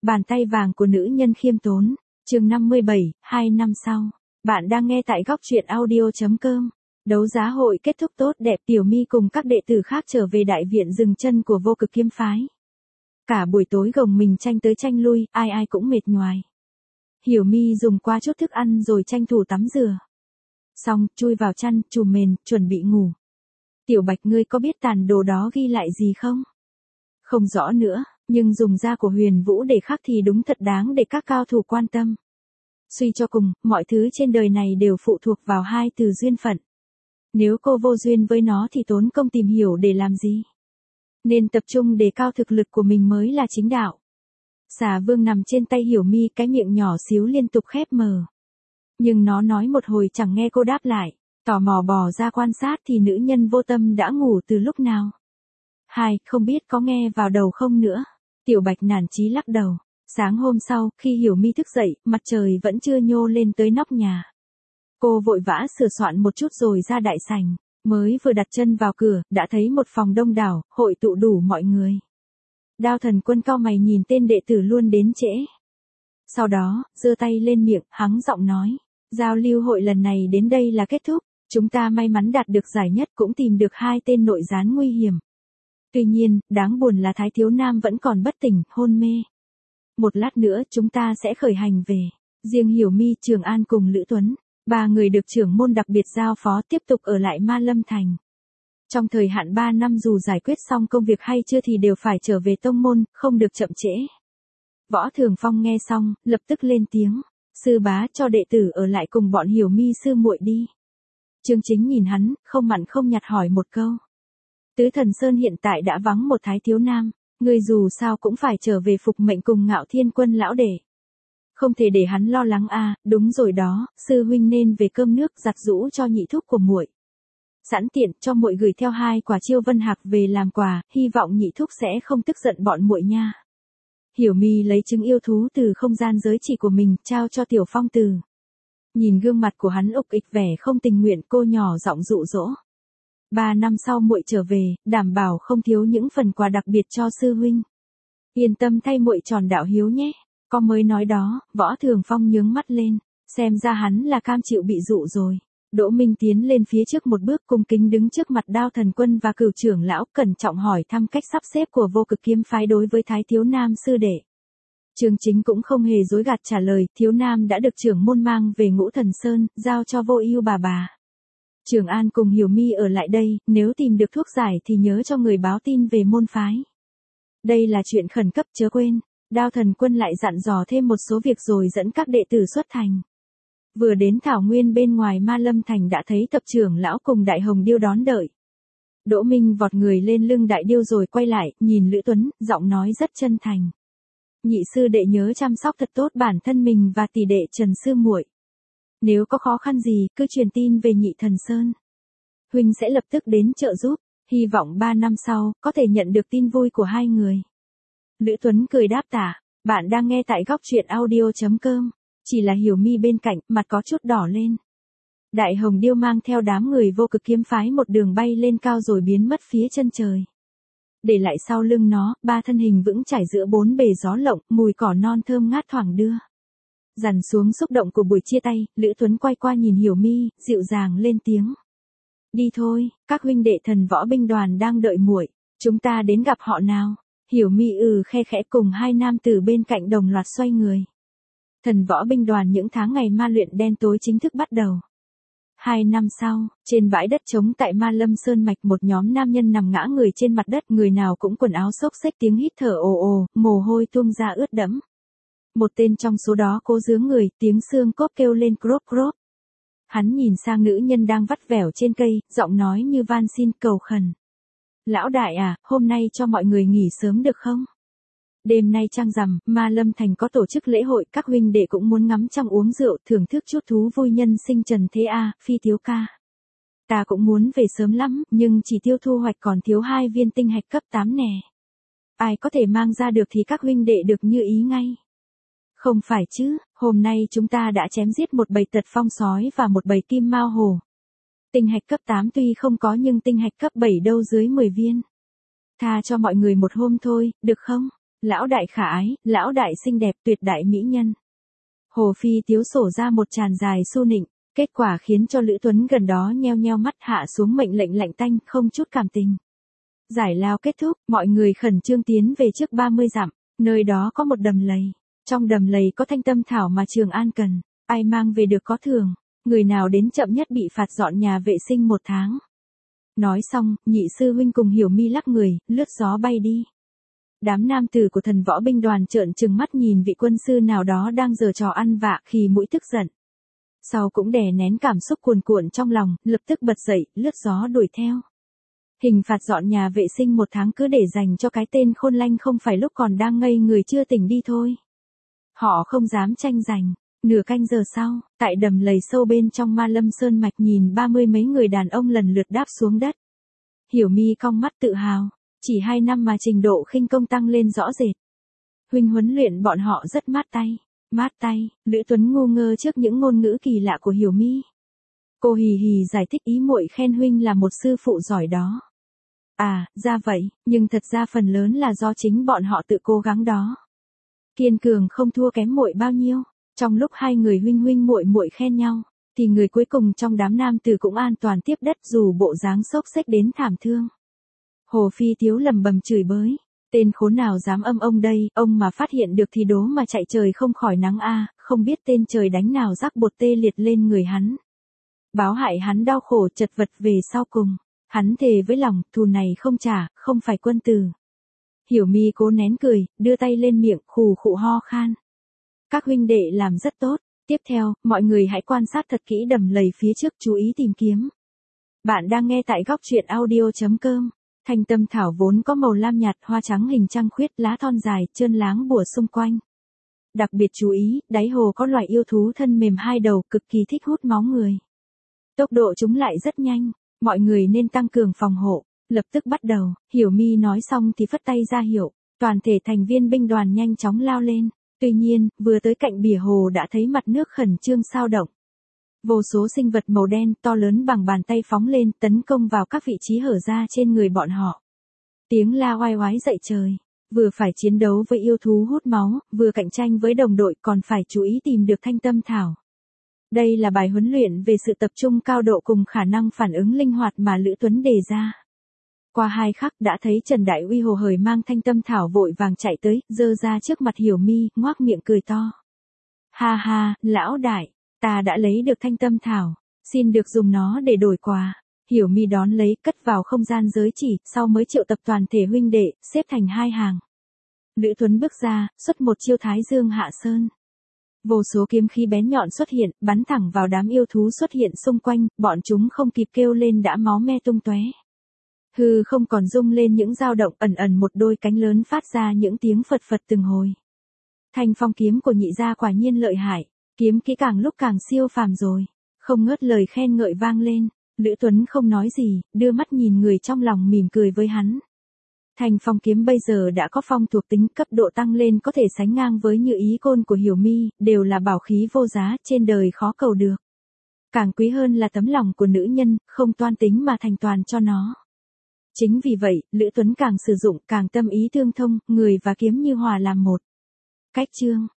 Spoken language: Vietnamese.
Bàn tay vàng của nữ nhân khiêm tốn. Chương 57, 2 năm sau. Bạn đang nghe tại góc truyện audio.com. Đấu giá hội kết thúc tốt đẹp, Tiểu My cùng các đệ tử khác trở về đại viện dừng chân của Vô Cực Kiếm Phái. Cả buổi tối gồng mình tranh tới tranh lui, ai ai cũng mệt nhoài. Hiểu My dùng qua chút thức ăn rồi tranh thủ tắm rửa. Xong, chui vào chăn, trùm mền, chuẩn bị ngủ. Tiểu Bạch, ngươi có biết tàn đồ đó ghi lại gì không? Không rõ nữa, nhưng dùng da của Huyền Vũ để khắc thì đúng thật đáng để các cao thủ quan tâm. Suy cho cùng, mọi thứ trên đời này đều phụ thuộc vào hai từ duyên phận. Nếu cô vô duyên với nó thì tốn công tìm hiểu để làm gì? Nên tập trung đề cao thực lực của mình mới là chính đạo. Xà Vương nằm trên tay Hiểu My, cái miệng nhỏ xíu liên tục khép mờ. Nhưng nó nói một hồi chẳng nghe cô đáp lại, tò mò bò ra quan sát thì nữ nhân vô tâm đã ngủ từ lúc nào. Không biết có nghe vào đầu không nữa. Tiểu Bạch nản chí lắc đầu. Sáng hôm sau, khi Hiểu My thức dậy, mặt trời vẫn chưa nhô lên tới nóc nhà. Cô vội vã sửa soạn một chút rồi ra đại sảnh. Mới vừa đặt chân vào cửa, đã thấy một phòng đông đảo, hội tụ đủ mọi người. Đao Thần Quân cau mày nhìn tên đệ tử luôn đến trễ. Sau đó, giơ tay lên miệng, hắng giọng nói. Giao lưu hội lần này đến đây là kết thúc. Chúng ta may mắn đạt được giải nhất, cũng tìm được 2 tên nội gián nguy hiểm. Tuy nhiên, đáng buồn là Thái Thiếu Nam vẫn còn bất tỉnh, hôn mê. Một lát nữa chúng ta sẽ khởi hành về. Riêng Hiểu My, Trường An cùng Lữ Tuấn, 3 người được trưởng môn đặc biệt giao phó tiếp tục ở lại Ma Lâm Thành. Trong thời hạn 3 năm dù giải quyết xong công việc hay chưa thì đều phải trở về tông môn, không được chậm trễ. Võ Thường Phong nghe xong, lập tức lên tiếng. Sư bá, cho đệ tử ở lại cùng bọn Hiểu My sư muội đi. Trương Chính nhìn hắn, không mặn không nhạt hỏi một câu. Tứ Thần Sơn hiện tại đã vắng một Thái Thiếu Nam, ngươi dù sao cũng phải trở về phục mệnh cùng Ngạo Thiên Quân lão đệ. Không thể để hắn lo lắng à, đúng rồi đó, sư huynh nên về cơm nước giặt giũ cho nhị thúc của muội. Sẵn tiện cho muội gửi theo 2 quả Chiêu Vân Hạc về làm quà, hy vọng nhị thúc sẽ không tức giận bọn muội nha. Hiểu My lấy trứng yêu thú từ không gian giới chỉ của mình, trao cho Tiểu Phong Từ. Nhìn gương mặt của hắn ục ịch vẻ không tình nguyện, cô nhỏ giọng dụ dỗ. 3 năm sau muội trở về, đảm bảo không thiếu những phần quà đặc biệt cho sư huynh. Yên tâm thay muội tròn đạo hiếu nhé. Có mới nói đó, Võ Thường Phong nhướng mắt lên, xem ra hắn là cam chịu bị dụ rồi. Đỗ Minh tiến lên phía trước một bước, cung kính đứng trước mặt Đao Thần Quân và Cửu trưởng lão, cẩn trọng hỏi thăm cách sắp xếp của Vô Cực Kiếm Phái đối với Thái Thiếu Nam sư đệ. Trương Chính cũng không hề dối gạt trả lời, Thiếu Nam đã được trưởng môn mang về Ngũ Thần Sơn, giao cho Vô Ưu bà. Trường An cùng Hiểu My ở lại đây, nếu tìm được thuốc giải thì nhớ cho người báo tin về môn phái. Đây là chuyện khẩn cấp chớ quên. Đao Thần Quân lại dặn dò thêm một số việc rồi dẫn các đệ tử xuất thành. Vừa đến thảo nguyên bên ngoài Ma Lâm Thành đã thấy Thập trưởng lão cùng Đại Hồng Điêu đón đợi. Đỗ Minh vọt người lên lưng Đại Điêu rồi quay lại, nhìn Lữ Tuấn, giọng nói rất chân thành. Nhị sư đệ nhớ chăm sóc thật tốt bản thân mình và tỷ đệ Trần sư muội. Nếu có khó khăn gì, cứ truyền tin về Nhị Thần Sơn. Huynh sẽ lập tức đến trợ giúp, hy vọng 3 năm sau, có thể nhận được tin vui của 2 người. Lữ Tuấn cười đáp tạ, bạn đang nghe tại góc truyện audio.com, chỉ là Hiểu My bên cạnh, mặt có chút đỏ lên. Đại Hồng Điêu mang theo đám người Vô Cực Kiếm Phái một đường bay lên cao rồi biến mất phía chân trời. Để lại sau lưng nó, 3 thân hình vững chãi giữa 4 bề gió lộng, mùi cỏ non thơm ngát thoảng đưa. Dằn xuống xúc động của buổi chia tay, Lữ Tuấn quay qua nhìn Hiểu My, dịu dàng lên tiếng. Đi thôi, các huynh đệ Thần Võ binh đoàn đang đợi muội, chúng ta đến gặp họ nào. Hiểu My khe khẽ cùng 2 nam tử bên cạnh đồng loạt xoay người. Thần Võ binh đoàn những tháng ngày ma luyện đen tối chính thức bắt đầu. 2 năm sau, trên bãi đất trống tại Ma Lâm Sơn Mạch, một nhóm nam nhân nằm ngã người trên mặt đất, người nào cũng quần áo xốc xếch, tiếng hít thở ồ ồ, mồ hôi tuôn ra ướt đẫm. Một tên trong số đó cố giướng người, tiếng xương cốt kêu lên crop crop. Hắn nhìn sang nữ nhân đang vắt vẻo trên cây, giọng nói như van xin cầu khẩn. Lão đại à, hôm nay cho mọi người nghỉ sớm được không? Đêm nay trăng rằm, Ma Lâm Thành có tổ chức lễ hội, các huynh đệ cũng muốn ngắm trăng uống rượu, thưởng thức chút thú vui nhân sinh trần thế a, Phi thiếu ca. Ta cũng muốn về sớm lắm, nhưng chỉ tiêu thu hoạch còn thiếu 2 viên tinh hạch cấp 8 nè. Ai có thể mang ra được thì các huynh đệ được như ý ngay. Không phải chứ, hôm nay chúng ta đã chém giết một bầy tật phong sói và một bầy kim mao hổ. Tinh hạch cấp 8 tuy không có nhưng tinh hạch cấp 7 đâu dưới 10 viên. Tha cho mọi người một hôm thôi, được không? Lão đại khả ái, lão đại xinh đẹp, tuyệt đại mỹ nhân. Hồ Phi Tiếu sổ ra một tràn dài su nịnh, kết quả khiến cho Lữ Tuấn gần đó nheo nheo mắt hạ xuống mệnh lệnh lạnh tanh, không chút cảm tình. Giải lao kết thúc, mọi người khẩn trương tiến về trước 30 dặm, nơi đó có một đầm lầy. Trong đầm lầy có thanh tâm thảo mà Trường An cần, ai mang về được có thưởng, người nào đến chậm nhất bị phạt dọn nhà vệ sinh 1 tháng. Nói xong, nhị sư huynh cùng Hiểu Mi lắc người, lướt gió bay đi. Đám nam tử của thần võ binh đoàn trợn trừng mắt nhìn vị quân sư nào đó đang giở trò ăn vạ khi mũi tức giận. Sau cũng đè nén cảm xúc cuồn cuộn trong lòng, lập tức bật dậy, lướt gió đuổi theo. Hình phạt dọn nhà vệ sinh 1 tháng cứ để dành cho cái tên khôn lanh không phải lúc còn đang ngây người chưa tỉnh đi thôi. Họ không dám tranh giành. Nửa canh giờ sau, tại đầm lầy sâu bên trong Ma Lâm Sơn mạch nhìn 30 mấy người đàn ông lần lượt đáp xuống đất. Hiểu Mi cong mắt tự hào, chỉ 2 năm mà trình độ khinh công tăng lên rõ rệt. Huynh huấn luyện bọn họ rất mát tay. Mát tay, Lữ Tuấn ngu ngơ trước những ngôn ngữ kỳ lạ của Hiểu Mi. Cô hì hì giải thích ý muội khen huynh là một sư phụ giỏi đó. À, ra vậy, nhưng thật ra phần lớn là do chính bọn họ tự cố gắng đó. Kiên cường không thua kém muội bao nhiêu. Trong lúc hai người huynh huynh muội muội khen nhau, thì người cuối cùng trong đám nam tử cũng an toàn tiếp đất dù bộ dáng xốc xếch đến thảm thương. Hồ Phi Tiếu lầm bầm chửi bới. Tên khốn nào dám âm ông đây, ông mà phát hiện được thì đố mà chạy trời không khỏi nắng a, không biết tên trời đánh nào rắc bột tê liệt lên người hắn. Báo hại hắn đau khổ chật vật về sau cùng. Hắn thề với lòng, thù này không trả, không phải quân tử. Hiểu Mi cố nén cười, đưa tay lên miệng, khù khụ ho khan. Các huynh đệ làm rất tốt. Tiếp theo, mọi người hãy quan sát thật kỹ đầm lầy phía trước, chú ý tìm kiếm. Bạn đang nghe tại góc truyện audio.com. Thanh tâm thảo vốn có màu lam nhạt, hoa trắng hình trăng khuyết, lá thon dài, trơn láng bủa xung quanh. Đặc biệt chú ý, đáy hồ có loài yêu thú thân mềm 2 đầu, cực kỳ thích hút máu người. Tốc độ chúng lại rất nhanh, mọi người nên tăng cường phòng hộ. Lập tức bắt đầu, Hiểu Mi nói xong thì phất tay ra hiệu, toàn thể thành viên binh đoàn nhanh chóng lao lên. Tuy nhiên, vừa tới cạnh bìa hồ đã thấy mặt nước khẩn trương sao động. Vô số sinh vật màu đen to lớn bằng bàn tay phóng lên tấn công vào các vị trí hở ra trên người bọn họ. Tiếng la oai oái dậy trời, vừa phải chiến đấu với yêu thú hút máu, vừa cạnh tranh với đồng đội còn phải chú ý tìm được thanh tâm thảo. Đây là bài huấn luyện về sự tập trung cao độ cùng khả năng phản ứng linh hoạt mà Lữ Tuấn đề ra. Qua 2 khắc đã thấy Trần Đại Uy hồ hởi mang thanh tâm thảo vội vàng chạy tới, giơ ra trước mặt Hiểu Mi, ngoác miệng cười to. Ha ha, lão đại, ta đã lấy được thanh tâm thảo, xin được dùng nó để đổi quà. Hiểu Mi đón lấy, cất vào không gian giới chỉ, sau mới triệu tập toàn thể huynh đệ, xếp thành 2 hàng. Lữ Tuấn bước ra, xuất một chiêu Thái Dương Hạ Sơn. Vô số kiếm khí bén nhọn xuất hiện, bắn thẳng vào đám yêu thú xuất hiện xung quanh, bọn chúng không kịp kêu lên đã máu me tung tóe. Hư không còn rung lên những dao động, ẩn ẩn một đôi cánh lớn phát ra những tiếng phật phật từng hồi. Thanh phong kiếm của nhị gia quả nhiên lợi hại, kiếm kỹ càng lúc càng siêu phàm rồi. Không ngớt lời khen ngợi vang lên, Lữ Tuấn không nói gì, đưa mắt nhìn người trong lòng mỉm cười với hắn. Thanh phong kiếm bây giờ đã có phong thuộc tính, cấp độ tăng lên có thể sánh ngang với Như Ý Côn của Hiểu Mi, đều là bảo khí vô giá, trên đời khó cầu được. Càng quý hơn là tấm lòng của nữ nhân, không toan tính mà thành toàn cho nó. Chính vì vậy, Lữ Tuấn càng sử dụng càng tâm ý tương thông, người và kiếm như hòa làm một. Cách chương